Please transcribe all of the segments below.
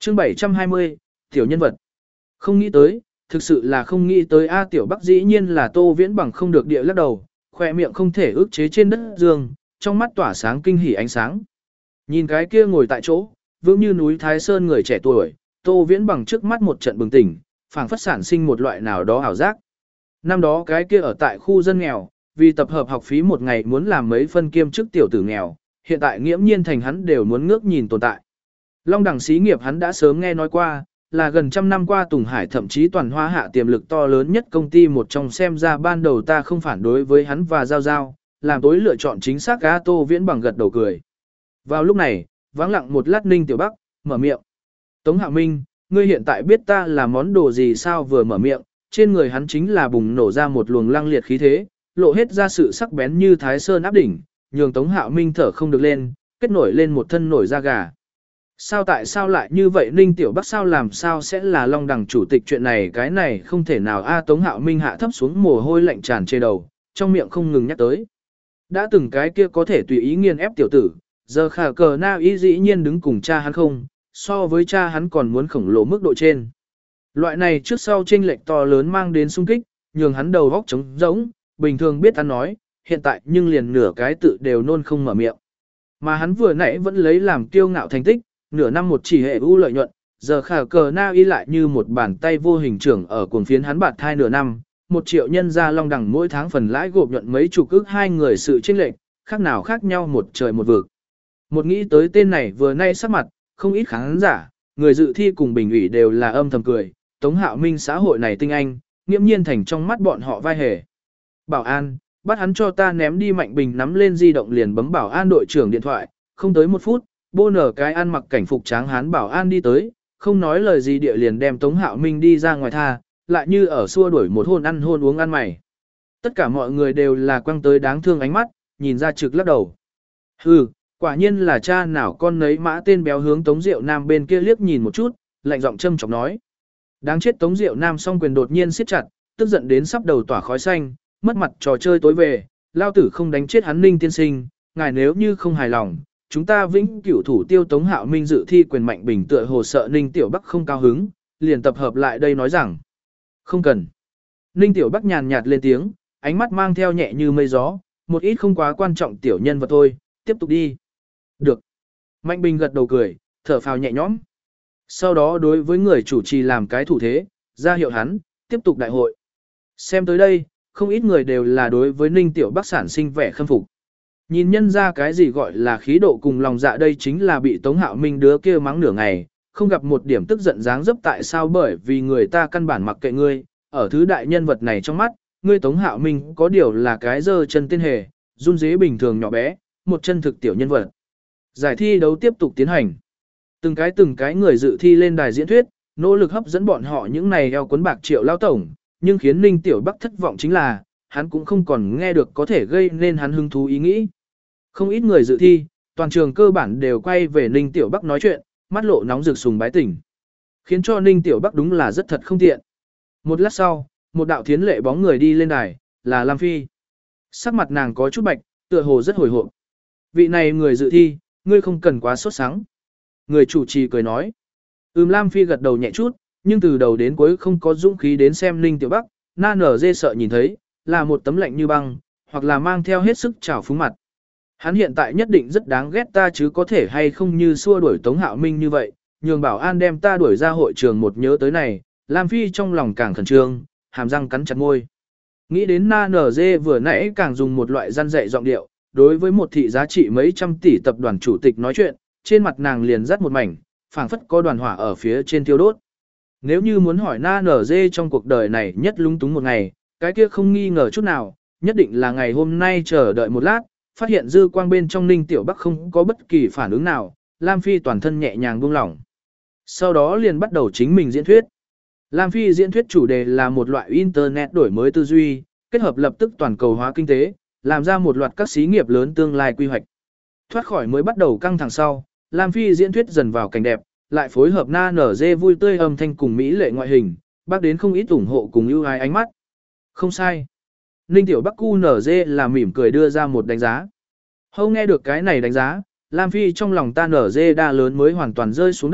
Chương 720, tiểu nhân vật. Không nghĩ tới, thực sự là không nghĩ tới A Tiểu Bắc dĩ nhiên là Tô Viễn Bằng không được địa lắc đầu, khỏe miệng không thể ức chế trên đất dương, trong mắt tỏa sáng kinh hỉ ánh sáng. Nhìn cái kia ngồi tại chỗ, vững như núi Thái Sơn người trẻ tuổi, Tô Viễn Bằng trước mắt một trận bừng tỉnh, phảng phất sản sinh một loại nào đó ảo giác. Năm đó cái kia ở tại khu dân nghèo, vì tập hợp học phí một ngày muốn làm mấy phân kiêm chức tiểu tử nghèo, hiện tại nghiễm nhiên thành hắn đều muốn ngước nhìn tồn tại. Long đẳng xí nghiệp hắn đã sớm nghe nói qua, là gần trăm năm qua Tùng Hải thậm chí toàn hoa hạ tiềm lực to lớn nhất công ty một trong, xem ra ban đầu ta không phản đối với hắn và Giao Giao, làm tối lựa chọn chính xác. Cá Tô Viễn Bằng gật đầu cười. Vào lúc này, vắng lặng một lát Ninh Tiểu Bắc, mở miệng. Tống Hạo Minh, ngươi hiện tại biết ta là món đồ gì sao? Vừa mở miệng, trên người hắn chính là bùng nổ ra một luồng lăng liệt khí thế, lộ hết ra sự sắc bén như Thái Sơn áp đỉnh, nhường Tống Hạo Minh thở không được lên, kết nổi lên một thân nổi da gà. Sao tại sao lại như vậy Ninh Tiểu Bắc, sao làm sao sẽ là Long Đằng chủ tịch, chuyện này cái này không thể nào a. Tống Hạo Minh hạ thấp xuống mồ hôi lạnh tràn trên đầu, trong miệng không ngừng nhắc tới. Đã từng cái kia có thể tùy ý nghiền ép tiểu tử, giờ khả cờ na ý dĩ nhiên đứng cùng cha hắn không, so với cha hắn còn muốn khổng lồ mức độ trên. Loại này trước sau chênh lệch to lớn mang đến sung kích, nhường hắn đầu góc trống rỗng, bình thường biết ăn nói, hiện tại nhưng liền nửa cái tự đều nôn không mở miệng. Mà hắn vừa nãy vẫn lấy làm kiêu ngạo thành tích, nửa năm một chỉ hệ ưu lợi nhuận, giờ khả cờ na y lại như một bàn tay vô hình trưởng ở cuồng phiến hắn bạt thai nửa năm, 1 triệu nhân ra Long Đẳng mỗi tháng phần lãi gộp nhuận mấy chục ức, hai người sự chênh lệch, khác nào khác nhau một trời một vực. Một nghĩ tới tên này vừa nay sắc mặt, không ít khán giả, người dự thi cùng bình ủy đều là âm thầm cười, Tống Hạo Minh xã hội này tinh anh, nghiễm nhiên thành trong mắt bọn họ vai hề. Bảo an, bắt hắn cho ta. Ném đi Mạnh Bình nắm lên di động liền bấm bảo an đội trưởng điện thoại, không tới 1 phút, bô nở cái ăn mặc cảnh phục tráng hán bảo an đi tới, không nói lời gì địa liền đem Tống Hạo Minh đi ra ngoài tha, lại như ở xua đuổi một hôn ăn hôn uống ăn mày. Tất cả mọi người đều là quăng tới đáng thương ánh mắt, nhìn ra trực lắc đầu. Hừ, quả nhiên là cha nào con nấy, mã tên béo hướng Tống Diệu Nam bên kia liếc nhìn một chút, lạnh giọng châm chọc nói. Đáng chết. Tống Diệu Nam song quyền đột nhiên siết chặt, tức giận đến sắp đầu tỏa khói xanh, mất mặt trò chơi tối về, lao tử không đánh chết hắn. Ninh tiên sinh, ngài nếu như không hài lòng, chúng ta vĩnh cửu thủ tiêu. Tống Hạo Minh dự thi quyền Mạnh Bình tựa hồ sợ Ninh Tiểu Bắc không cao hứng, liền tập hợp lại đây nói rằng. Không cần. Ninh Tiểu Bắc nhàn nhạt lên tiếng, ánh mắt mang theo nhẹ như mây gió, một ít không quá quan trọng tiểu nhân vật thôi, tiếp tục đi. Được. Mạnh Bình gật đầu cười, thở phào nhẹ nhõm. Sau đó đối với người chủ trì làm cái thủ thế, ra hiệu hắn, tiếp tục đại hội. Xem tới đây, không ít người đều là đối với Ninh Tiểu Bắc sản sinh vẻ khâm phục. Nhìn nhân ra cái gì gọi là khí độ cùng lòng dạ, đây chính là bị Tống Hạo Minh đứa kia mắng nửa ngày, không gặp một điểm tức giận dáng dấp. Tại sao? Bởi vì người ta căn bản mặc kệ ngươi, ở thứ đại nhân vật này trong mắt, ngươi Tống Hạo Minh có điều là cái giơ chân tên hề, run dế bình thường nhỏ bé, một chân thực tiểu nhân vật. Giải thi đấu tiếp tục tiến hành. Từng cái người dự thi lên đài diễn thuyết, nỗ lực hấp dẫn bọn họ những này eo cuốn bạc triệu lao tổng, nhưng khiến Ninh Tiểu Bắc thất vọng chính là, hắn cũng không còn nghe được có thể gây nên hắn hứng thú ý nghĩ. Không ít người dự thi, toàn trường cơ bản đều quay về Ninh Tiểu Bắc nói chuyện, mắt lộ nóng rực sùng bái tỉnh. Khiến cho Ninh Tiểu Bắc đúng là rất thật không tiện. Một lát sau, một đạo thiến lệ bóng người đi lên đài, là Lam Phi. Sắc mặt nàng có chút bạch, tựa hồ rất hồi hộp. Vị này người dự thi, ngươi không cần quá sốt sắng. Người chủ trì cười nói. Lam Phi gật đầu nhẹ chút, nhưng từ đầu đến cuối không có dũng khí đến xem Ninh Tiểu Bắc, na nở dê sợ nhìn thấy, là một tấm lạnh như băng, hoặc là mang theo hết sức trào phúng mặt. Hắn hiện tại nhất định rất đáng ghét ta chứ có thể hay không như xua đuổi Tống Hạo Minh như vậy, nhường bảo an đem ta đuổi ra hội trường. Một nhớ tới này, Lam Phi trong lòng càng khẩn trương, hàm răng cắn chặt môi. Nghĩ đến na nở dê vừa nãy càng dùng một loại răn dạy giọng điệu, đối với một thị giá trị mấy trăm tỷ tập đoàn chủ tịch nói chuyện, trên mặt nàng liền rắt một mảnh, phảng phất có đoàn hỏa ở phía trên thiêu đốt. Nếu như muốn hỏi na nở dê trong cuộc đời này nhất lung túng một ngày, cái kia không nghi ngờ chút nào, nhất định là ngày hôm nay. Chờ đợi một lát, phát hiện dư quang bên trong Ninh Tiểu Bắc không có bất kỳ phản ứng nào, Lam Phi toàn thân nhẹ nhàng buông lỏng. Sau đó liền bắt đầu chính mình diễn thuyết. Lam Phi diễn thuyết chủ đề là một loại Internet đổi mới tư duy, kết hợp lập tức toàn cầu hóa kinh tế, làm ra một loạt các xí nghiệp lớn tương lai quy hoạch. Thoát khỏi mới bắt đầu căng thẳng sau, Lam Phi diễn thuyết dần vào cảnh đẹp, lại phối hợp na nở dê vui tươi âm thanh cùng mỹ lệ ngoại hình, bác đến không ít ủng hộ cùng ưu ái ánh mắt. Không sai. Ninh Tiểu Bắc cu nở dê là mỉm cười đưa ra một đánh giá. Hâu nghe được cái này đánh giá, Lam Phi trong lòng ta nở dê đa lớn mới hoàn toàn rơi xuống đất,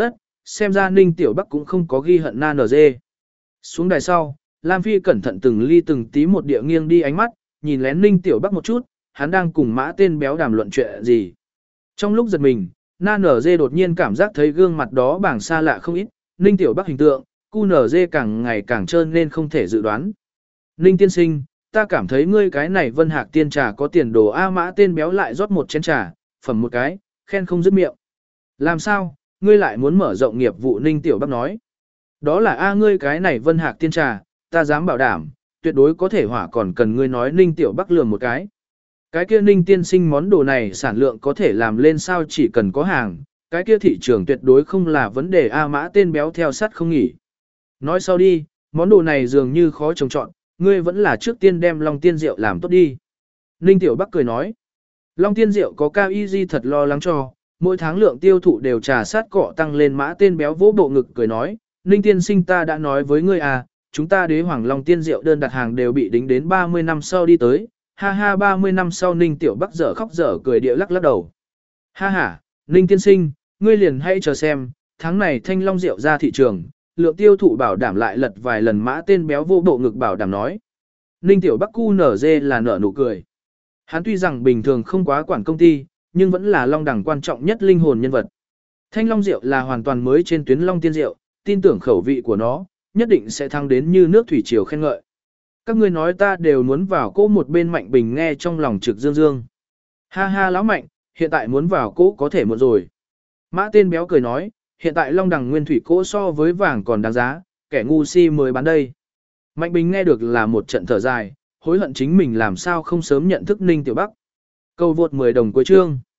xem ra Ninh Tiểu Bắc cũng không có ghi hận na nở dê. Xuống đài sau, Lam Phi cẩn thận từng ly từng tí một địa nghiêng đi ánh mắt, nhìn lén Ninh Tiểu Bắc một chút, hắn đang cùng mã tên béo đàm luận chuyện gì. Trong lúc giật mình, na nở dê đột nhiên cảm giác thấy gương mặt đó bảng xa lạ không ít, Ninh Tiểu Bắc hình tượng, cu nở dê càng ngày càng trơn nên không thể dự đoán. Ninh tiên sinh, ta cảm thấy ngươi cái này Vân Hạc tiên trà có tiền đồ A. Mã tên béo lại rót một chén trà, phẩm một cái, khen không dứt miệng. Làm sao, ngươi lại muốn mở rộng nghiệp vụ? Ninh Tiểu Bắc nói. Đó là A, ngươi cái này Vân Hạc tiên trà, ta dám bảo đảm, tuyệt đối có thể hỏa, còn cần ngươi nói. Ninh Tiểu Bắc lườm một cái. Cái kia Ninh tiên sinh, món đồ này sản lượng có thể làm lên sao? Chỉ cần có hàng, cái kia thị trường tuyệt đối không là vấn đề A. Mã tên béo theo sát không nghỉ. Nói sau đi, món đồ này dường như khó trồng trọn, ngươi vẫn là trước tiên đem Long Tiên Rượu làm tốt đi. Ninh Tiểu Bắc cười nói. Long Tiên Rượu có cao y di thật lo lắng cho, mỗi tháng lượng tiêu thụ đều trà sát cọ tăng lên. Mã tên béo vỗ bộ ngực cười nói, Ninh tiên sinh, ta đã nói với ngươi à, chúng ta Đế Hoàng Long Tiên Rượu đơn đặt hàng đều bị đính đến 30 năm sau đi tới. Ha ha, 30 năm sau. Ninh Tiểu Bắc dở khóc dở cười địa lắc đầu. Ha ha, Ninh tiên sinh, ngươi liền hãy chờ xem, tháng này Thanh Long Rượu ra thị trường, lượng tiêu thụ bảo đảm lại lật vài lần. Mã tên béo vô bộ ngực bảo đảm nói. Ninh Tiểu Bắc cu nở dê là nở nụ cười. Hắn tuy rằng bình thường không quá quản công ty, nhưng vẫn là Long Đẳng quan trọng nhất linh hồn nhân vật. Thanh Long Rượu là hoàn toàn mới trên tuyến Long Tiên Rượu, tin tưởng khẩu vị của nó nhất định sẽ thăng đến như nước thủy triều khen ngợi. Các ngươi nói ta đều muốn vào cỗ. Một bên Mạnh Bình nghe trong lòng trực dương dương. Ha ha, lão Mạnh, hiện tại muốn vào cỗ có thể muộn rồi. Mã tên béo cười nói, hiện tại Long Đẳng nguyên thủy cỗ so với vàng còn đáng giá, kẻ ngu si mới bán đây. Mạnh Bình nghe được là một trận thở dài, hối hận chính mình làm sao không sớm nhận thức Ninh Tiểu Bắc. Cầu vượt 10 đồng cuối chương.